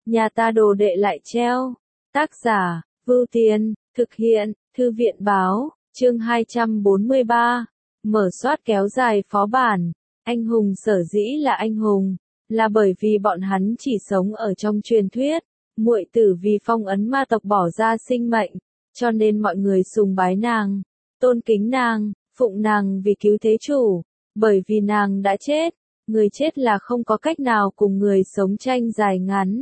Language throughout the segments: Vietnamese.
nhà ta đồ đệ lại treo. Tác giả, Vưu Tiên, thực hiện, Thư viện báo, chương 243, mở soát kéo dài phó bản. Anh hùng sở dĩ là anh hùng, là bởi vì bọn hắn chỉ sống ở trong truyền thuyết. Muội tử vì phong ấn ma tộc bỏ ra sinh mệnh, cho nên mọi người sùng bái nàng, tôn kính nàng, phụng nàng vì cứu thế chủ. Bởi vì nàng đã chết, người chết là không có cách nào cùng người sống tranh dài ngắn.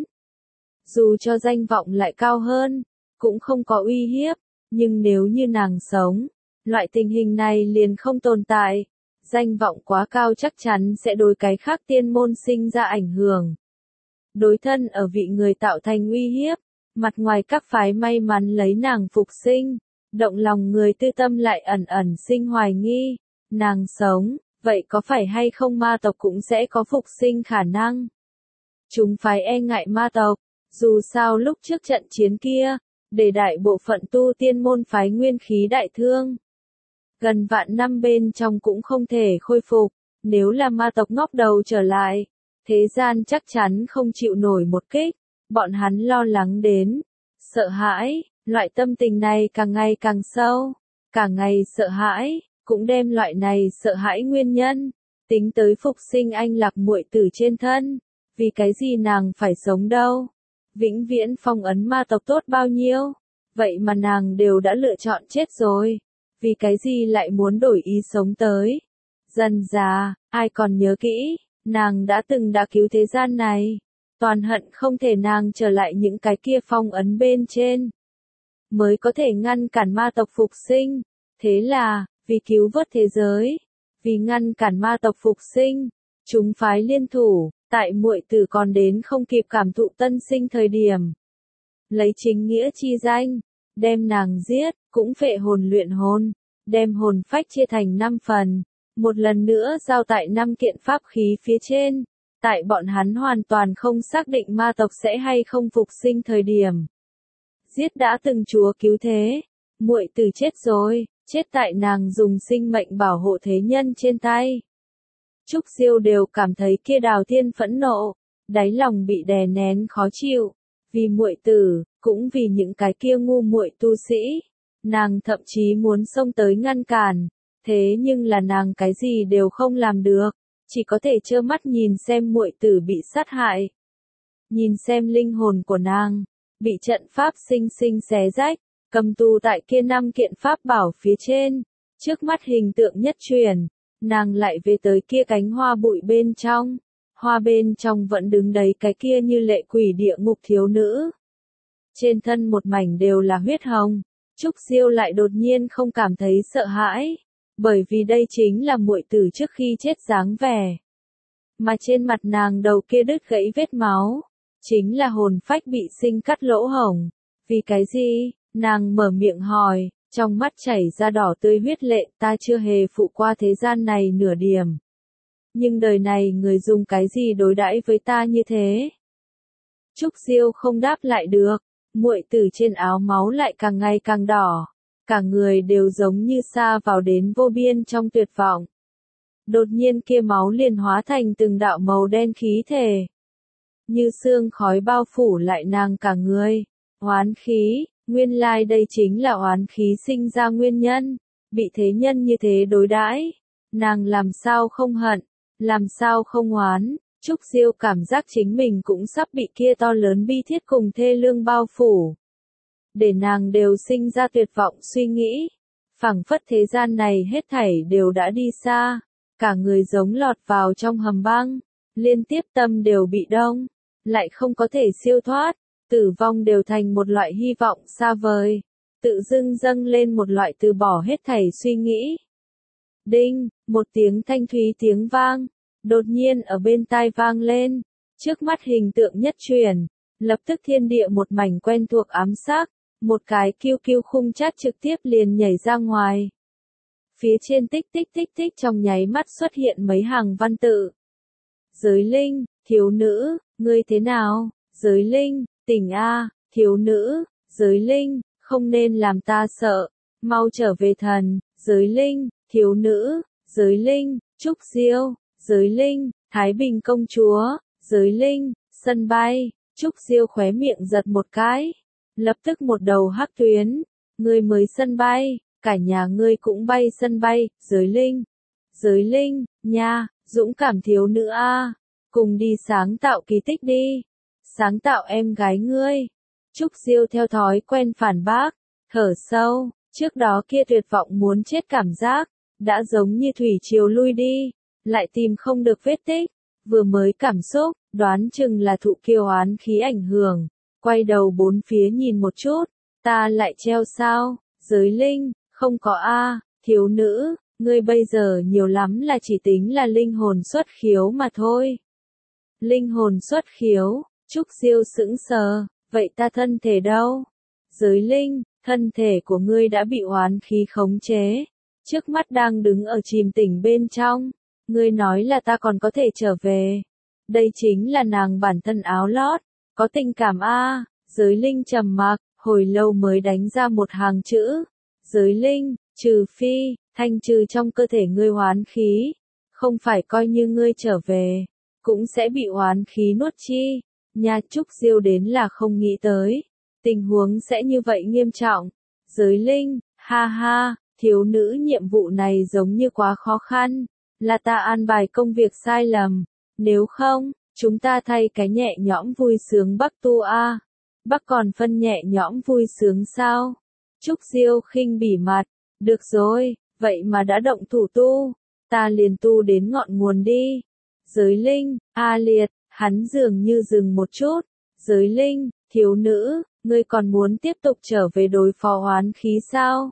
Dù cho danh vọng lại cao hơn, cũng không có uy hiếp, nhưng nếu như nàng sống, loại tình hình này liền không tồn tại. Danh vọng quá cao chắc chắn sẽ đối cái khác tiên môn sinh ra ảnh hưởng. Đối thân ở vị người tạo thành uy hiếp, mặt ngoài các phái may mắn lấy nàng phục sinh, động lòng người tư tâm lại ẩn ẩn sinh hoài nghi, nàng sống, vậy có phải hay không ma tộc cũng sẽ có phục sinh khả năng. Chúng phái e ngại ma tộc, dù sao lúc trước trận chiến kia, để đại bộ phận tu tiên môn phái nguyên khí đại thương. Gần vạn năm bên trong cũng không thể khôi phục, nếu là ma tộc ngóc đầu trở lại, thế gian chắc chắn không chịu nổi một kích, bọn hắn lo lắng đến, sợ hãi, loại tâm tình này càng ngày càng sâu, càng ngày sợ hãi, cũng đem loại này sợ hãi nguyên nhân, tính tới phục sinh anh Lạc muội tử trên thân, vì cái gì nàng phải sống đâu, vĩnh viễn phong ấn ma tộc tốt bao nhiêu, vậy mà nàng đều đã lựa chọn chết rồi, vì cái gì lại muốn đổi ý sống tới. Dần già, ai còn nhớ kỹ, nàng đã cứu thế gian này, toàn hận không thể nàng trở lại những cái kia phong ấn bên trên, mới có thể ngăn cản ma tộc phục sinh, thế là, vì cứu vớt thế giới, vì ngăn cản ma tộc phục sinh, chúng phái liên thủ, tại muội tử còn đến không kịp cảm thụ tân sinh thời điểm. Lấy chính nghĩa chi danh, đem nàng giết, cũng phệ hồn luyện hồn, đem hồn phách chia thành 5 phần, một lần nữa giao tại 5 kiện pháp khí phía trên, tại bọn hắn hoàn toàn không xác định ma tộc sẽ hay không phục sinh thời điểm. Giết đã từng chúa cứu thế, muội tử chết rồi, chết tại nàng dùng sinh mệnh bảo hộ thế nhân trên tay. Trúc Diêu đều cảm thấy kia Đào Thiên phẫn nộ, đáy lòng bị đè nén khó chịu, vì muội tử, cũng vì những cái kia ngu muội tu sĩ, nàng thậm chí muốn xông tới ngăn cản, thế nhưng là nàng cái gì đều không làm được, chỉ có thể trơ mắt nhìn xem muội tử bị sát hại. Nhìn xem linh hồn của nàng, bị trận pháp sinh sinh xé rách, cầm tù tại kia 5 kiện pháp bảo phía trên, trước mắt hình tượng nhất truyền, nàng lại về tới kia cánh hoa bụi bên trong, hoa bên trong vẫn đứng đấy cái kia như lệ quỷ địa ngục thiếu nữ. Trên thân một mảnh đều là huyết hồng, Trúc Diêu lại đột nhiên không cảm thấy sợ hãi, bởi vì đây chính là muội tử trước khi chết dáng vẻ. Mà trên mặt nàng đầu kia đứt gãy vết máu, chính là hồn phách bị sinh cắt lỗ hổng. Vì cái gì? Nàng mở miệng hỏi, trong mắt chảy ra đỏ tươi huyết lệ, ta chưa hề phụ qua thế gian này nửa điểm. Nhưng đời này người dùng cái gì đối đãi với ta như thế? Trúc Diêu không đáp lại được, muội tử trên áo máu lại càng ngày càng đỏ, cả người đều giống như sa vào đến vô biên trong tuyệt vọng. Đột nhiên kia máu liền hóa thành từng đạo màu đen khí thể, như sương khói bao phủ lại nàng cả người. Oán khí, nguyên lai đây chính là oán khí sinh ra nguyên nhân, bị thế nhân như thế đối đãi, nàng làm sao không hận, làm sao không oán. Trúc Diêu cảm giác chính mình cũng sắp bị kia to lớn bi thiết cùng thê lương bao phủ, để nàng đều sinh ra tuyệt vọng suy nghĩ, phảng phất thế gian này hết thảy đều đã đi xa, cả người giống lọt vào trong hầm băng, liên tiếp tâm đều bị đông, lại không có thể siêu thoát, tử vong đều thành một loại hy vọng xa vời, tự dưng dâng lên một loại từ bỏ hết thảy suy nghĩ. Đinh, một tiếng thanh thúy tiếng vang, đột nhiên ở bên tai vang lên, trước mắt hình tượng nhất truyền, lập tức thiên địa một mảnh quen thuộc ám sắc, một cái kiêu kiêu khung chát trực tiếp liền nhảy ra ngoài. Phía trên tích tích tích tích trong nháy mắt xuất hiện mấy hàng văn tự. Giới linh, thiếu nữ, ngươi thế nào? Giới linh, tỉnh a, thiếu nữ, giới linh, không nên làm ta sợ, mau trở về thần, giới linh, thiếu nữ, giới linh, Trúc Diêu, giới linh, Thái Bình công chúa, giới linh, sân bay, Trúc Diêu khóe miệng giật một cái. Lập tức một đầu hắc tuyến. Ngươi mới sân bay, cả nhà ngươi cũng bay sân bay, Giới Linh. Giới Linh, nha, dũng cảm thiếu nữ a, cùng đi sáng tạo kỳ tích đi. Sáng tạo em gái ngươi. Trúc Diêu theo thói quen phản bác, thở sâu, trước đó kia tuyệt vọng muốn chết cảm giác, đã giống như thủy triều lui đi, lại tìm không được vết tích, vừa mới cảm xúc, đoán chừng là thụ kiêu oán khí ảnh hưởng, quay đầu bốn phía nhìn một chút, ta lại treo sao, Giới Linh, không có a, thiếu nữ, ngươi bây giờ nhiều lắm là chỉ tính là linh hồn xuất khiếu mà thôi. Linh hồn xuất khiếu, Trúc Diêu sững sờ, vậy ta thân thể đâu? Giới Linh, thân thể của ngươi đã bị oán khí khống chế, trước mắt đang đứng ở chìm tỉnh bên trong, ngươi nói là ta còn có thể trở về. Đây chính là nàng bản thân áo lót, có tình cảm a. Giới Linh trầm mặc, hồi lâu mới đánh ra một hàng chữ. Giới Linh, trừ phi, thanh trừ trong cơ thể ngươi oán khí, không phải coi như ngươi trở về, cũng sẽ bị oán khí nuốt chi. Nha, Trúc Diêu đến là không nghĩ tới, tình huống sẽ như vậy nghiêm trọng. Giới Linh, ha ha, thiếu nữ nhiệm vụ này giống như quá khó khăn, là ta an bài công việc sai lầm, nếu không, chúng ta thay cái nhẹ nhõm vui sướng Bắc tu a. Bắc còn phân nhẹ nhõm vui sướng sao? Trúc Diêu khinh bỉ mặt, được rồi, vậy mà đã động thủ tu, ta liền tu đến ngọn nguồn đi. Giới Linh, a liệt, hắn dường như dừng một chút. Giới Linh, thiếu nữ, ngươi còn muốn tiếp tục trở về đối phó oán khí sao?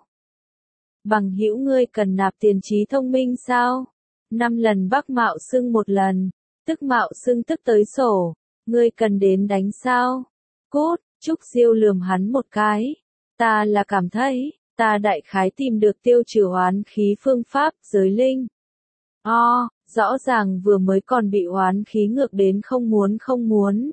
Bằng hữu ngươi cần nạp tiền trí thông minh sao? 5 lần Bắc mạo xưng một lần, tức mạo xưng tức tới sổ, ngươi cần đến đánh sao? Cút, Trúc Diêu lườm hắn một cái. Ta là cảm thấy, ta đại khái tìm được tiêu trừ oán khí phương pháp. Giới Linh. Rõ ràng vừa mới còn bị oán khí ngược đến không muốn.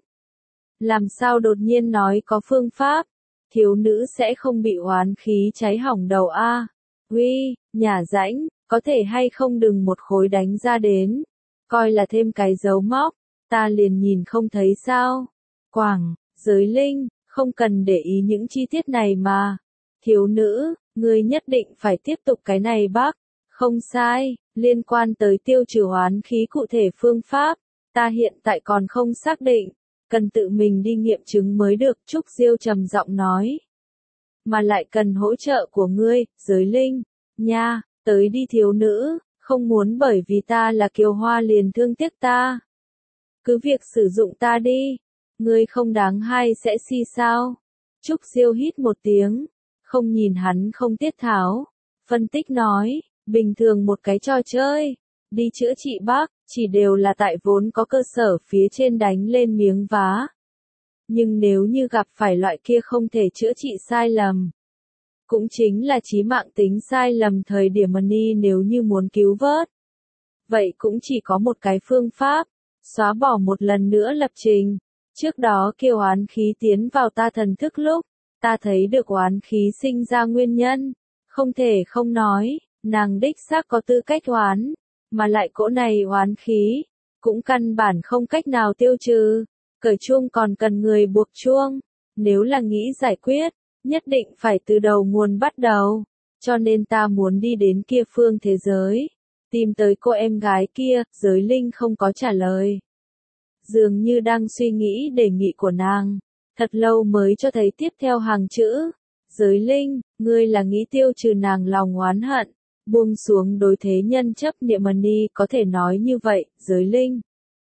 Làm sao đột nhiên nói có phương pháp, thiếu nữ sẽ không bị oán khí cháy hỏng đầu a. Uy, nhà rãnh, có thể hay không đừng một khối đánh ra đến, coi là thêm cái dấu móc, ta liền nhìn không thấy sao. Quảng, Giới Linh, không cần để ý những chi tiết này mà. Thiếu nữ, ngươi nhất định phải tiếp tục cái này bác. Không sai, liên quan tới tiêu trừ oán khí cụ thể phương pháp, ta hiện tại còn không xác định, cần tự mình đi nghiệm chứng mới được. Trúc Diêu trầm giọng nói. Mà lại cần hỗ trợ của ngươi, Giới Linh, nha, tới đi thiếu nữ, không muốn bởi vì ta là kiều hoa liền thương tiếc ta. Cứ việc sử dụng ta đi, ngươi không đáng hay sẽ si sao. Trúc Diêu hít một tiếng, không nhìn hắn không tiết tháo, phân tích nói. Bình thường một cái trò chơi, đi chữa trị bác, chỉ đều là tại vốn có cơ sở phía trên đánh lên miếng vá. Nhưng nếu như gặp phải loại kia không thể chữa trị sai lầm, cũng chính là chí mạng tính sai lầm thời điểm money nếu như muốn cứu vớt. Vậy cũng chỉ có một cái phương pháp, xóa bỏ một lần nữa lập trình. Trước đó kiều oán khí tiến vào ta thần thức lúc, ta thấy được oán khí sinh ra nguyên nhân, không thể không nói. Nàng đích xác có tư cách oán, mà lại cỗ này oán khí, cũng căn bản không cách nào tiêu trừ, cởi chuông còn cần người buộc chuông, nếu là nghĩ giải quyết, nhất định phải từ đầu nguồn bắt đầu, cho nên ta muốn đi đến kia phương thế giới, tìm tới cô em gái kia. Giới Linh không có trả lời, dường như đang suy nghĩ đề nghị của nàng, thật lâu mới cho thấy tiếp theo hàng chữ. Giới Linh, ngươi là nghĩ tiêu trừ nàng lòng oán hận, buông xuống đối thế nhân chấp niệm money, có thể nói như vậy. Giới Linh.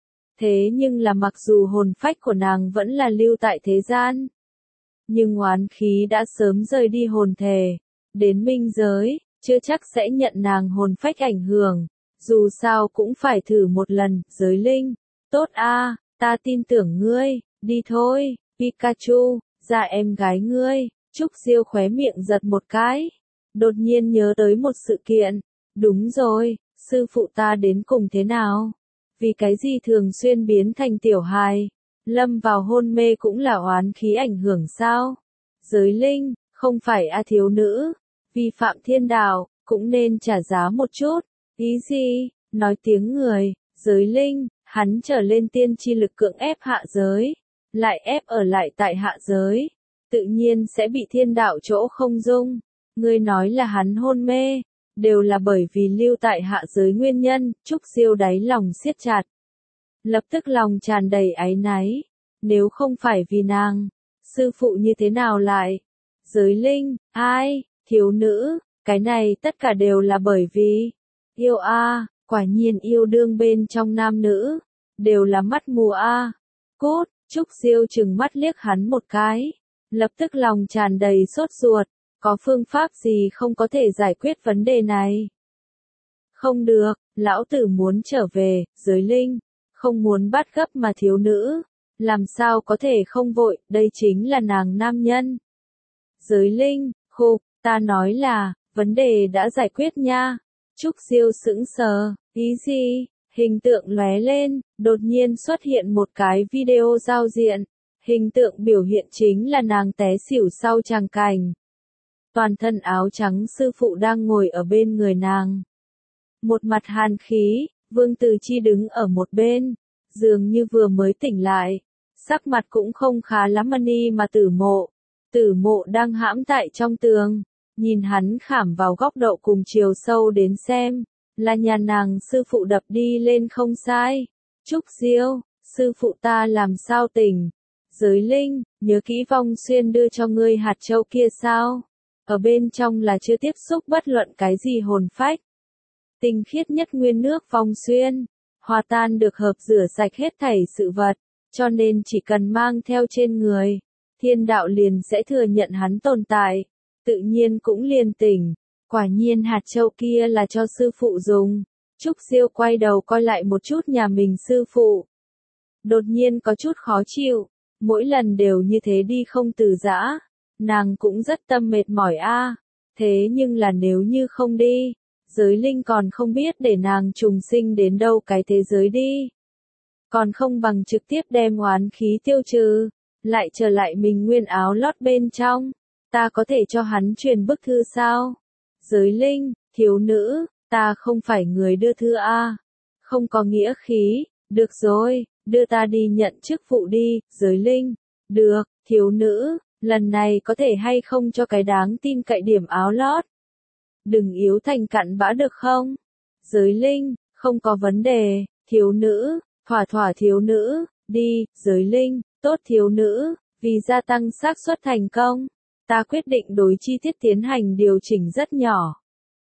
Thế nhưng là mặc dù hồn phách của nàng vẫn là lưu tại thế gian, nhưng oán khí đã sớm rời đi hồn thể, đến minh giới, chưa chắc sẽ nhận nàng hồn phách ảnh hưởng, dù sao cũng phải thử một lần. Giới Linh. Tốt a, ta tin tưởng ngươi, đi thôi, Pikachu, ra em gái ngươi. Trúc Diêu khóe miệng giật một cái. Đột nhiên nhớ tới một sự kiện. Đúng rồi, sư phụ ta đến cùng thế nào? Vì cái gì thường xuyên biến thành tiểu hài? Lâm vào hôn mê cũng là oán khí ảnh hưởng sao? Giới Linh, không phải a thiếu nữ. Vi phạm thiên đạo, cũng nên trả giá một chút. Ý gì? Nói tiếng người. Giới Linh, hắn trở lên tiên chi lực cưỡng ép hạ giới. lại ép ở lại tại hạ giới, tự nhiên sẽ bị thiên đạo chỗ không dung. Ngươi nói là hắn hôn mê, đều là bởi vì lưu tại hạ giới nguyên nhân. Trúc Siêu đáy lòng siết chặt, lập tức lòng tràn đầy áy náy. Nếu không phải vì nàng, sư phụ như thế nào lại? Giới linh, ai, thiếu nữ, cái này tất cả đều là bởi vì yêu a, quả nhiên yêu đương bên trong nam nữ, đều là mắt mù a. Cốt, Trúc Siêu chừng mắt liếc hắn một cái, lập tức lòng tràn đầy sốt ruột, có phương pháp gì không có thể giải quyết vấn đề này? Không được, lão tử muốn trở về, giới linh, không muốn bắt gấp mà thiếu nữ, làm sao có thể không vội, đây chính là nàng nam nhân. Giới linh, khục, ta nói là, vấn đề đã giải quyết nha. Trúc Siêu sững sờ, ý gì? Hình tượng lóe lên, đột nhiên xuất hiện một cái video giao diện. Hình tượng biểu hiện chính là nàng té xỉu sau tràng cảnh. Toàn thân áo trắng sư phụ đang ngồi ở bên người nàng. Một mặt hàn khí, Vương Từ Chi đứng ở một bên, dường như vừa mới tỉnh lại. Sắc mặt cũng không khá lắm ni mà Tử Mộ đang hãm tại trong tường, nhìn hắn khảm vào góc độ cùng chiều sâu đến xem, là nhà nàng sư phụ đập đi lên không sai. Trúc Siêu, sư phụ ta làm sao tỉnh? Giới linh, nhớ kỹ Vong Xuyên đưa cho ngươi hạt châu kia sao? Ở bên trong là chưa tiếp xúc bất luận cái gì hồn phách. Tinh khiết nhất nguyên nước Vong Xuyên, hòa tan được hợp rửa sạch hết thảy sự vật, cho nên chỉ cần mang theo trên người, thiên đạo liền sẽ thừa nhận hắn tồn tại, tự nhiên cũng liền tỉnh. Quả nhiên hạt châu kia là cho sư phụ dùng. Trúc Siêu quay đầu coi lại một chút nhà mình sư phụ. Đột nhiên có chút khó chịu, mỗi lần đều như thế đi không từ giã. Nàng cũng rất tâm mệt mỏi a. Thế nhưng là nếu như không đi, giới linh còn không biết để nàng trùng sinh đến đâu cái thế giới đi. Còn không bằng trực tiếp đem oán khí tiêu trừ, lại trở lại mình nguyên áo lót bên trong. Ta có thể cho hắn truyền bức thư sao? Giới linh, thiếu nữ, ta không phải người đưa thư a. Không có nghĩa khí, được rồi, đưa ta đi nhận chức vụ đi. Giới linh, được, thiếu nữ, lần này có thể hay không cho cái đáng tin cậy điểm áo lót? Đừng yếu thành cặn bã được không? Giới linh, không có vấn đề, thiếu nữ, thỏa thiếu nữ, đi. Giới linh, tốt thiếu nữ, vì gia tăng xác suất thành công, ta quyết định đối chi tiết tiến hành điều chỉnh rất nhỏ.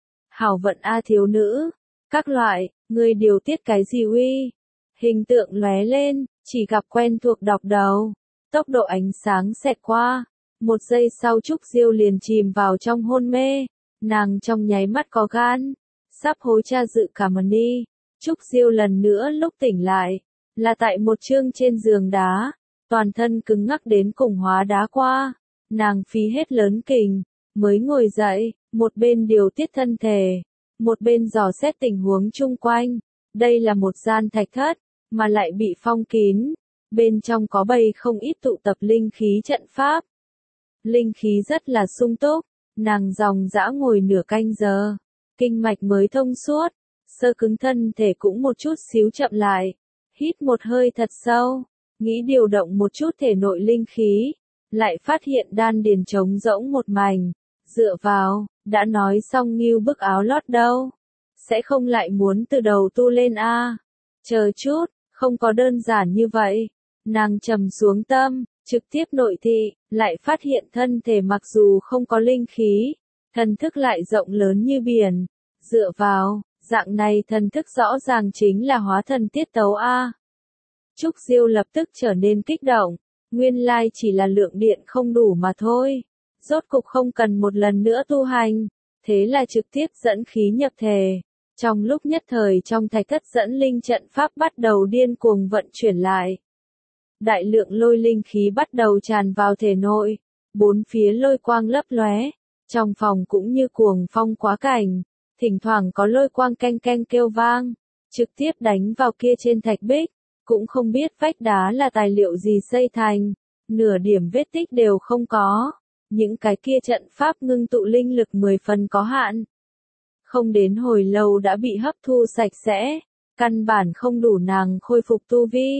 Hảo vận a thiếu nữ, các loại, người điều tiết cái gì uy? Hình tượng lóe lên, chỉ gặp quen thuộc đọc đầu, tốc độ ánh sáng xẹt qua, một giây sau Trúc Siêu liền chìm vào trong hôn mê, nàng trong nháy mắt có gan, sắp hối cha dự cả mà đi. Trúc Siêu lần nữa lúc tỉnh lại, là tại một chương trên giường đá, toàn thân cứng ngắc đến cùng hóa đá qua, nàng phí hết lớn kình, mới ngồi dậy, một bên điều tiết thân thể, một bên dò xét tình huống chung quanh. Đây là một gian thạch thất, mà lại bị phong kín, bên trong có bày không ít tụ tập linh khí trận pháp. Linh khí rất là sung túc, nàng dòng dã ngồi nửa canh giờ, kinh mạch mới thông suốt, sơ cứng thân thể cũng một chút xíu chậm lại, hít một hơi thật sâu, nghĩ điều động một chút thể nội linh khí, lại phát hiện đan điền trống rỗng một mảnh, dựa vào, đã nói xong nghiêu bức áo lót đâu, sẽ không lại muốn từ đầu tu lên a. Chờ chút, không có đơn giản như vậy, nàng trầm xuống tâm, trực tiếp nội thị, lại phát hiện thân thể mặc dù không có linh khí, thần thức lại rộng lớn như biển, dựa vào, dạng này thần thức rõ ràng chính là hóa thần tiết tấu a. Trúc Siêu lập tức trở nên kích động, nguyên lai chỉ là lượng điện không đủ mà thôi, rốt cục không cần một lần nữa tu hành, thế là trực tiếp dẫn khí nhập thể. Trong lúc nhất thời trong thạch thất dẫn linh trận pháp bắt đầu điên cuồng vận chuyển lại. Đại lượng lôi linh khí bắt đầu tràn vào thể nội, bốn phía lôi quang lấp lóe, trong phòng cũng như cuồng phong quá cảnh, thỉnh thoảng có lôi quang canh canh kêu vang, trực tiếp đánh vào kia trên thạch bích, cũng không biết vách đá là tài liệu gì xây thành, nửa điểm vết tích đều không có, những cái kia trận pháp ngưng tụ linh lực 10 phần có hạn. Không đến hồi lâu đã bị hấp thu sạch sẽ, căn bản không đủ nàng khôi phục tu vi,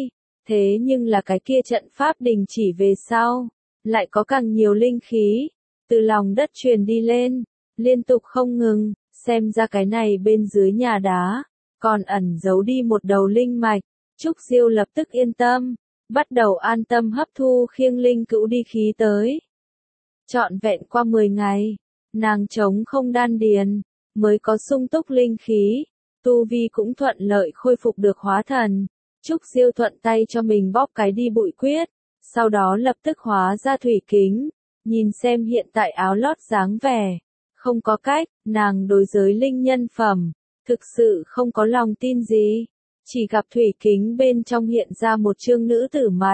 Thế nhưng là cái kia trận pháp đình chỉ về sau, lại có càng nhiều linh khí, từ lòng đất truyền đi lên, liên tục không ngừng, xem ra cái này bên dưới nhà đá, còn ẩn giấu đi một đầu linh mạch. Trúc Diêu lập tức yên tâm, bắt đầu an tâm hấp thu khiêng linh cữu đi khí tới. Trọn vẹn qua 10 ngày, nàng chống không đan điền, mới có sung túc linh khí, tu vi cũng thuận lợi khôi phục được hóa thần. Trúc Diêu thuận tay cho mình bóp cái đi bụi quyết, sau đó lập tức hóa ra thủy kính, nhìn xem hiện tại áo lót dáng vẻ. Không có cách, nàng đối giới linh nhân phẩm, thực sự không có lòng tin gì. Chỉ gặp thủy kính bên trong hiện ra một trương nữ tử mặt.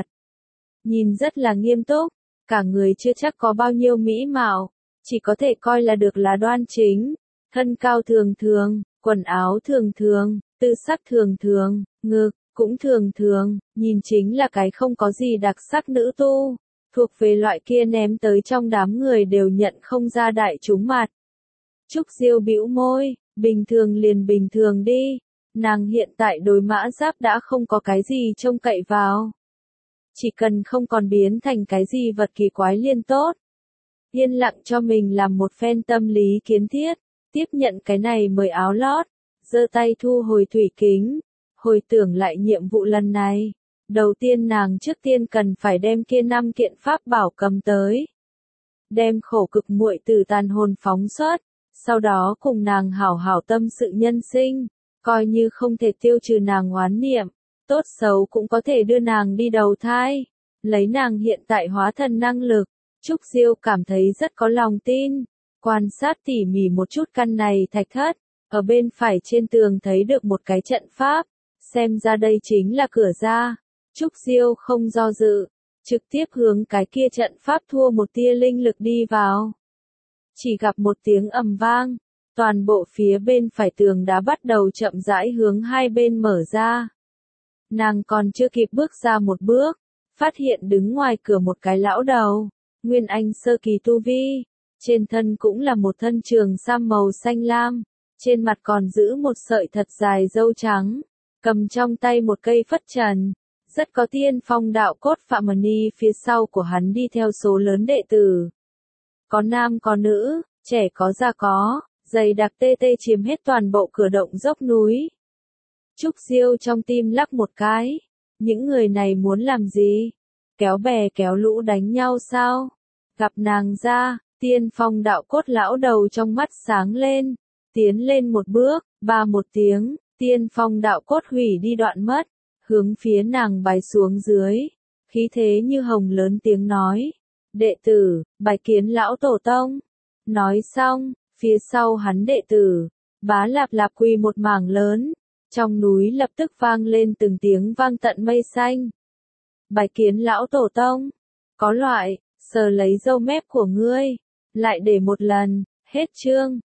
Nhìn rất là nghiêm túc, cả người chưa chắc có bao nhiêu mỹ mạo, chỉ có thể coi là được là đoan chính. Thân cao thường thường, quần áo thường thường, tư sắc thường thường, ngực cũng thường thường, nhìn chính là cái không có gì đặc sắc nữ tu, thuộc về loại kia ném tới trong đám người đều nhận không ra đại chúng mặt. Trúc Diêu bĩu môi, bình thường liền bình thường đi, nàng hiện tại đối mã giáp đã không có cái gì trông cậy vào. Chỉ cần không còn biến thành cái gì vật kỳ quái liên tốt. Yên lặng cho mình làm một phen tâm lý kiến thiết, tiếp nhận cái này mới áo lót, giơ tay thu hồi thủy kính, hồi tưởng lại nhiệm vụ lần này. Đầu tiên nàng trước tiên cần phải đem kia 5 kiện pháp bảo cầm tới. Đem khổ cực muội tử tàn hồn phóng xuất, sau đó cùng nàng hảo hảo tâm sự nhân sinh, coi như không thể tiêu trừ nàng oán niệm, tốt xấu cũng có thể đưa nàng đi đầu thai. Lấy nàng hiện tại hóa thần năng lực, Trúc Diêu cảm thấy rất có lòng tin. Quan sát tỉ mỉ một chút căn này thạch thất, ở bên phải trên tường thấy được một cái trận pháp, xem ra đây chính là cửa ra. Trúc Diêu không do dự, trực tiếp hướng cái kia trận pháp thua một tia linh lực đi vào. Chỉ gặp một tiếng ầm vang, toàn bộ phía bên phải tường đá bắt đầu chậm rãi hướng hai bên mở ra. Nàng còn chưa kịp bước ra một bước, phát hiện đứng ngoài cửa một cái lão đầu, nguyên anh sơ kỳ tu vi, trên thân cũng là một thân trường sam màu xanh lam, trên mặt còn giữ một sợi thật dài râu trắng, cầm trong tay một cây phất trần, rất có tiên phong đạo cốt Phạm Ni. Phía sau của hắn đi theo số lớn đệ tử, có nam có nữ, trẻ có già có, dày đặc tê tê chiếm hết toàn bộ cửa động dốc núi. Trúc Diêu trong tim lắc một cái, những người này muốn làm gì? Kéo bè kéo lũ đánh nhau sao? Gặp nàng ra, tiên phong đạo cốt lão đầu trong mắt sáng lên, tiến lên một bước, ba một tiếng, tiên phong đạo cốt hủy đi đoạn mất, hướng phía nàng bái xuống dưới, khí thế như hồng lớn tiếng nói, đệ tử, bái kiến lão tổ tông. Nói xong, phía sau hắn đệ tử, bá lạp lạp quỳ một mảng lớn, trong núi lập tức vang lên từng tiếng vang tận mây xanh. Bái kiến lão tổ tông, có loại, sờ lấy râu mép của ngươi, lại để một lần, hết chương.